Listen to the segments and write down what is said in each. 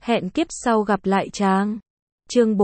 Hẹn kiếp sau gặp lại chàng. Chương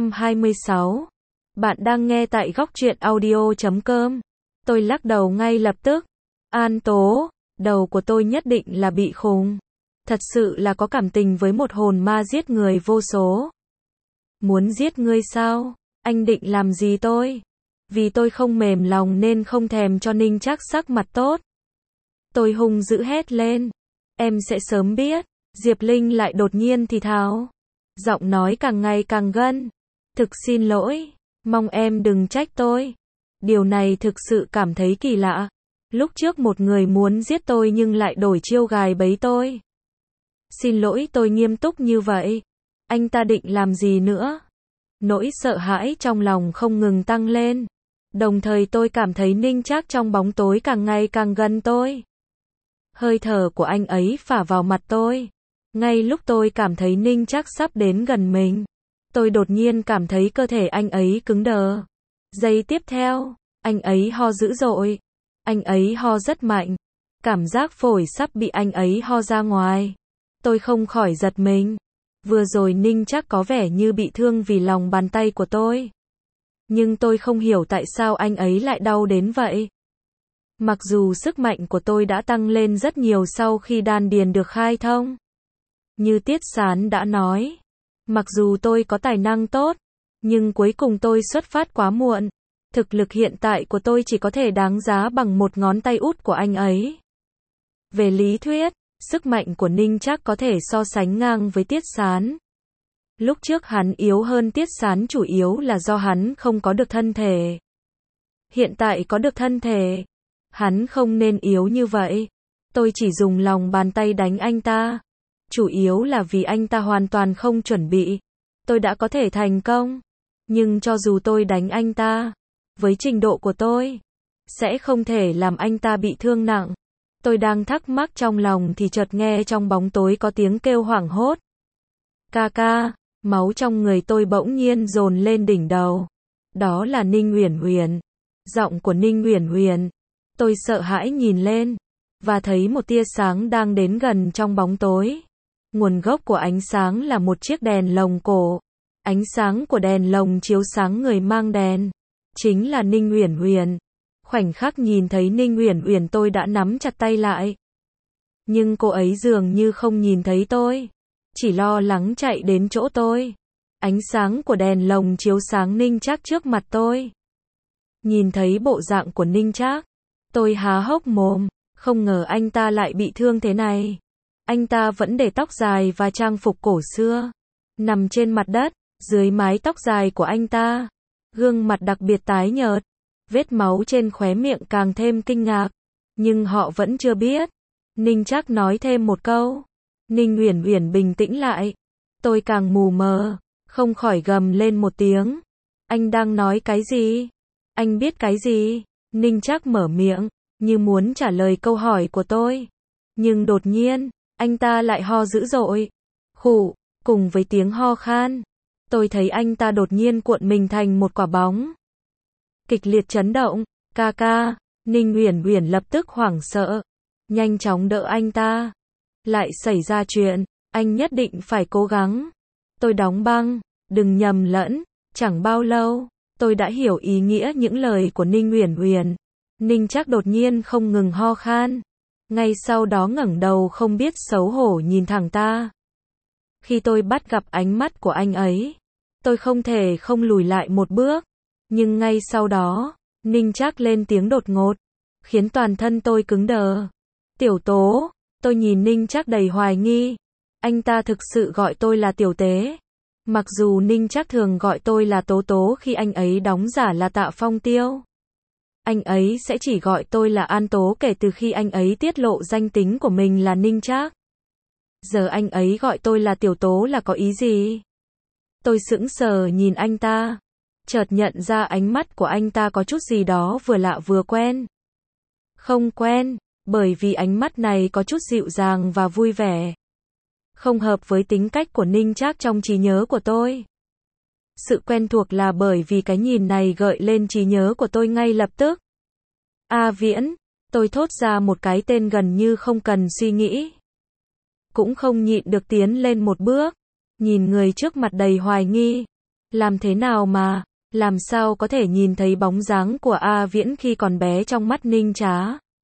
426. Bạn đang nghe tại góc truyện audio.com. Tôi lắc đầu ngay lập tức. An Tố, đầu của tôi nhất định là bị khùng. Thật sự là có cảm tình với một hồn ma giết người vô số. Muốn giết ngươi sao? Anh định làm gì tôi? Vì tôi không mềm lòng nên không thèm cho Ninh Trác sắc mặt tốt. Tôi hung dữ hét lên. Em sẽ sớm biết. Diệp Linh lại đột nhiên thì thào. Giọng nói càng ngày càng gân. Thực xin lỗi. Mong em đừng trách tôi. Điều này thực sự cảm thấy kỳ lạ. Lúc trước một người muốn giết tôi nhưng lại đổi chiêu gài bẫy tôi. Xin lỗi, tôi nghiêm túc như vậy. Anh ta định làm gì nữa? Nỗi sợ hãi trong lòng không ngừng tăng lên. Đồng thời tôi cảm thấy Ninh Trác trong bóng tối càng ngày càng gần tôi. Hơi thở của anh ấy phả vào mặt tôi. Ngay lúc tôi cảm thấy Ninh Trác sắp đến gần mình, tôi đột nhiên cảm thấy cơ thể anh ấy cứng đờ. Giây tiếp theo, anh ấy ho dữ dội. Anh ấy ho rất mạnh. Cảm giác phổi sắp bị anh ấy ho ra ngoài. Tôi không khỏi giật mình. Vừa rồi Ninh Trác có vẻ như bị thương vì lòng bàn tay của tôi. Nhưng tôi không hiểu tại sao anh ấy lại đau đến vậy. Mặc dù sức mạnh của tôi đã tăng lên rất nhiều sau khi đan điền được khai thông. Như Tiết Sán đã nói, mặc dù tôi có tài năng tốt, nhưng cuối cùng tôi xuất phát quá muộn. Thực lực hiện tại của tôi chỉ có thể đáng giá bằng một ngón tay út của anh ấy. Về lý thuyết, sức mạnh của Ninh Trác có thể so sánh ngang với Tiết Sán. Lúc trước hắn yếu hơn Tiết Sán chủ yếu là do hắn không có được thân thể. Hiện tại có được thân thể, hắn không nên yếu như vậy. Tôi chỉ dùng lòng bàn tay đánh anh ta. Chủ yếu là vì anh ta hoàn toàn không chuẩn bị. Tôi đã có thể thành công. Nhưng cho dù tôi đánh anh ta, với trình độ của tôi, sẽ không thể làm anh ta bị thương nặng. Tôi đang thắc mắc trong lòng thì chợt nghe trong bóng tối có tiếng kêu hoảng hốt. Ca ca, máu trong người tôi bỗng nhiên dồn lên đỉnh đầu. Đó là Ninh Uyển Uyển. Giọng của Ninh Uyển Uyển. Tôi sợ hãi nhìn lên, và thấy một tia sáng đang đến gần trong bóng tối. Nguồn gốc của ánh sáng là một chiếc đèn lồng cổ. Ánh sáng của đèn lồng chiếu sáng người mang đèn. Chính là Ninh Uyển Uyển. Khoảnh khắc nhìn thấy Ninh Uyển Uyển tôi đã nắm chặt tay lại. Nhưng cô ấy dường như không nhìn thấy tôi. Chỉ lo lắng chạy đến chỗ tôi. Ánh sáng của đèn lồng chiếu sáng Ninh Trác trước mặt tôi. Nhìn thấy bộ dạng của Ninh Trác, tôi há hốc mồm. Không ngờ anh ta lại bị thương thế này. Anh ta vẫn để tóc dài và trang phục cổ xưa. Nằm trên mặt đất, dưới mái tóc dài của anh ta. Gương mặt đặc biệt tái nhợt. Vết máu trên khóe miệng càng thêm kinh ngạc. Nhưng họ vẫn chưa biết. Ninh Trác nói thêm một câu. Ninh Uyển Uyển bình tĩnh lại. Tôi càng mù mờ, không khỏi gầm lên một tiếng. Anh đang nói cái gì? Anh biết cái gì? Ninh Trác mở miệng, như muốn trả lời câu hỏi của tôi. Nhưng đột nhiên, anh ta lại ho dữ dội. Khụ, cùng với tiếng ho khan. Tôi thấy anh ta đột nhiên cuộn mình thành một quả bóng. Kịch liệt chấn động. Ca ca. Ninh Uyển Uyển lập tức hoảng sợ. Nhanh chóng đỡ anh ta. Lại xảy ra chuyện. Anh nhất định phải cố gắng. Tôi đóng băng. Đừng nhầm lẫn. Chẳng bao lâu, tôi đã hiểu ý nghĩa những lời của Ninh Uyển Uyển. Ninh Trác đột nhiên không ngừng ho khan. Ngay sau đó ngẩng đầu không biết xấu hổ nhìn thẳng ta. Khi tôi bắt gặp ánh mắt của anh ấy, tôi không thể không lùi lại một bước. Nhưng ngay sau đó, Ninh Trác lên tiếng đột ngột, khiến toàn thân tôi cứng đờ. Tiểu Tố, tôi nhìn Ninh Trác đầy hoài nghi. Anh ta thực sự gọi tôi là Tiểu Tế. Mặc dù Ninh Trác thường gọi tôi là Tố Tố khi anh ấy đóng giả là Tạ Phong Tiêu. Anh ấy sẽ chỉ gọi tôi là An Tố kể từ khi anh ấy tiết lộ danh tính của mình là Ninh Trác. Giờ anh ấy gọi tôi là Tiểu Tố là có ý gì? Tôi sững sờ nhìn anh ta. Chợt nhận ra ánh mắt của anh ta có chút gì đó vừa lạ vừa quen. Không quen, bởi vì ánh mắt này có chút dịu dàng và vui vẻ. Không hợp với tính cách của Ninh Trác trong trí nhớ của tôi. Sự quen thuộc là bởi vì cái nhìn này gợi lên trí nhớ của tôi ngay lập tức. A Viễn, tôi thốt ra một cái tên gần như không cần suy nghĩ. Cũng không nhịn được tiến lên một bước. nhìn người trước mặt đầy hoài nghi. Làm thế nào mà, làm sao có thể nhìn thấy bóng dáng của A Viễn khi còn bé trong mắt Ninh Trác?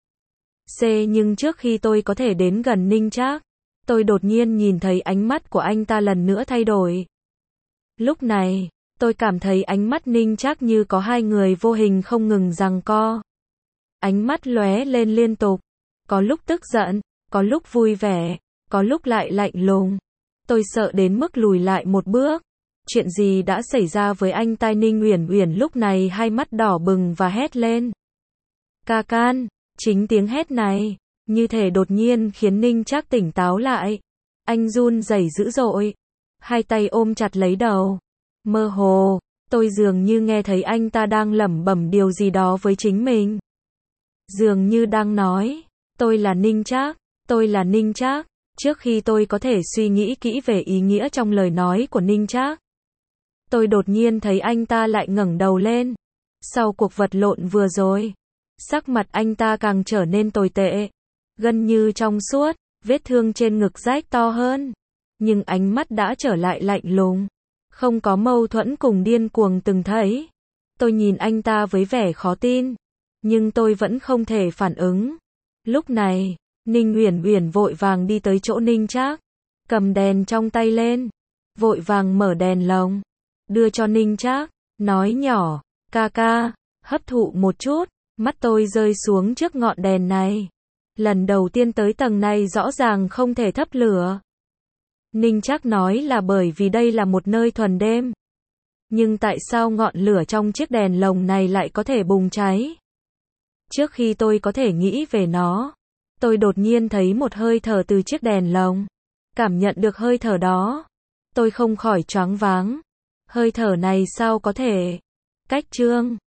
Nhưng trước khi tôi có thể đến gần Ninh Trác, tôi đột nhiên nhìn thấy ánh mắt của anh ta lần nữa thay đổi. Lúc này, tôi cảm thấy ánh mắt Ninh Trác như có hai người vô hình không ngừng giằng co. Ánh mắt lóe lên liên tục, có lúc tức giận, có lúc vui vẻ, có lúc lại lạnh lùng. Tôi sợ đến mức lùi lại một bước. Chuyện gì đã xảy ra với anh? Tai Ninh Uyển Uyển lúc này hai mắt đỏ bừng và hét lên. Ca can, chính tiếng hét này, như thể đột nhiên khiến Ninh Trác tỉnh táo lại. Anh run rẩy dữ dội, hai tay ôm chặt lấy đầu. Mơ hồ, tôi dường như nghe thấy anh ta đang lẩm bẩm điều gì đó với chính mình. Dường như đang nói, tôi là Ninh Trác, tôi là Ninh Trác. Trước khi tôi có thể suy nghĩ kỹ về ý nghĩa trong lời nói của Ninh Trác, tôi đột nhiên thấy anh ta lại ngẩng đầu lên. Sau cuộc vật lộn vừa rồi, sắc mặt anh ta càng trở nên tồi tệ, gần như trong suốt, vết thương trên ngực rách to hơn. Nhưng ánh mắt đã trở lại lạnh lùng, không có mâu thuẫn cùng điên cuồng từng thấy. Tôi nhìn anh ta với vẻ khó tin, nhưng tôi vẫn không thể phản ứng. Lúc này, Ninh Uyển Uyển vội vàng đi tới chỗ Ninh Trác, cầm đèn trong tay lên, vội vàng mở đèn lồng, đưa cho Ninh Trác, nói nhỏ, ca ca, hấp thụ một chút. Mắt tôi rơi xuống trước ngọn đèn này. Lần đầu tiên tới tầng này rõ ràng không thể thắp lửa. Ninh Trác nói là bởi vì đây là một nơi thuần đêm. Nhưng tại sao ngọn lửa trong chiếc đèn lồng này lại có thể bùng cháy? Trước khi tôi có thể nghĩ về nó, tôi đột nhiên thấy một hơi thở từ chiếc đèn lồng. Cảm nhận được hơi thở đó, tôi không khỏi choáng váng. Hơi thở này sao có thể? Cách Trương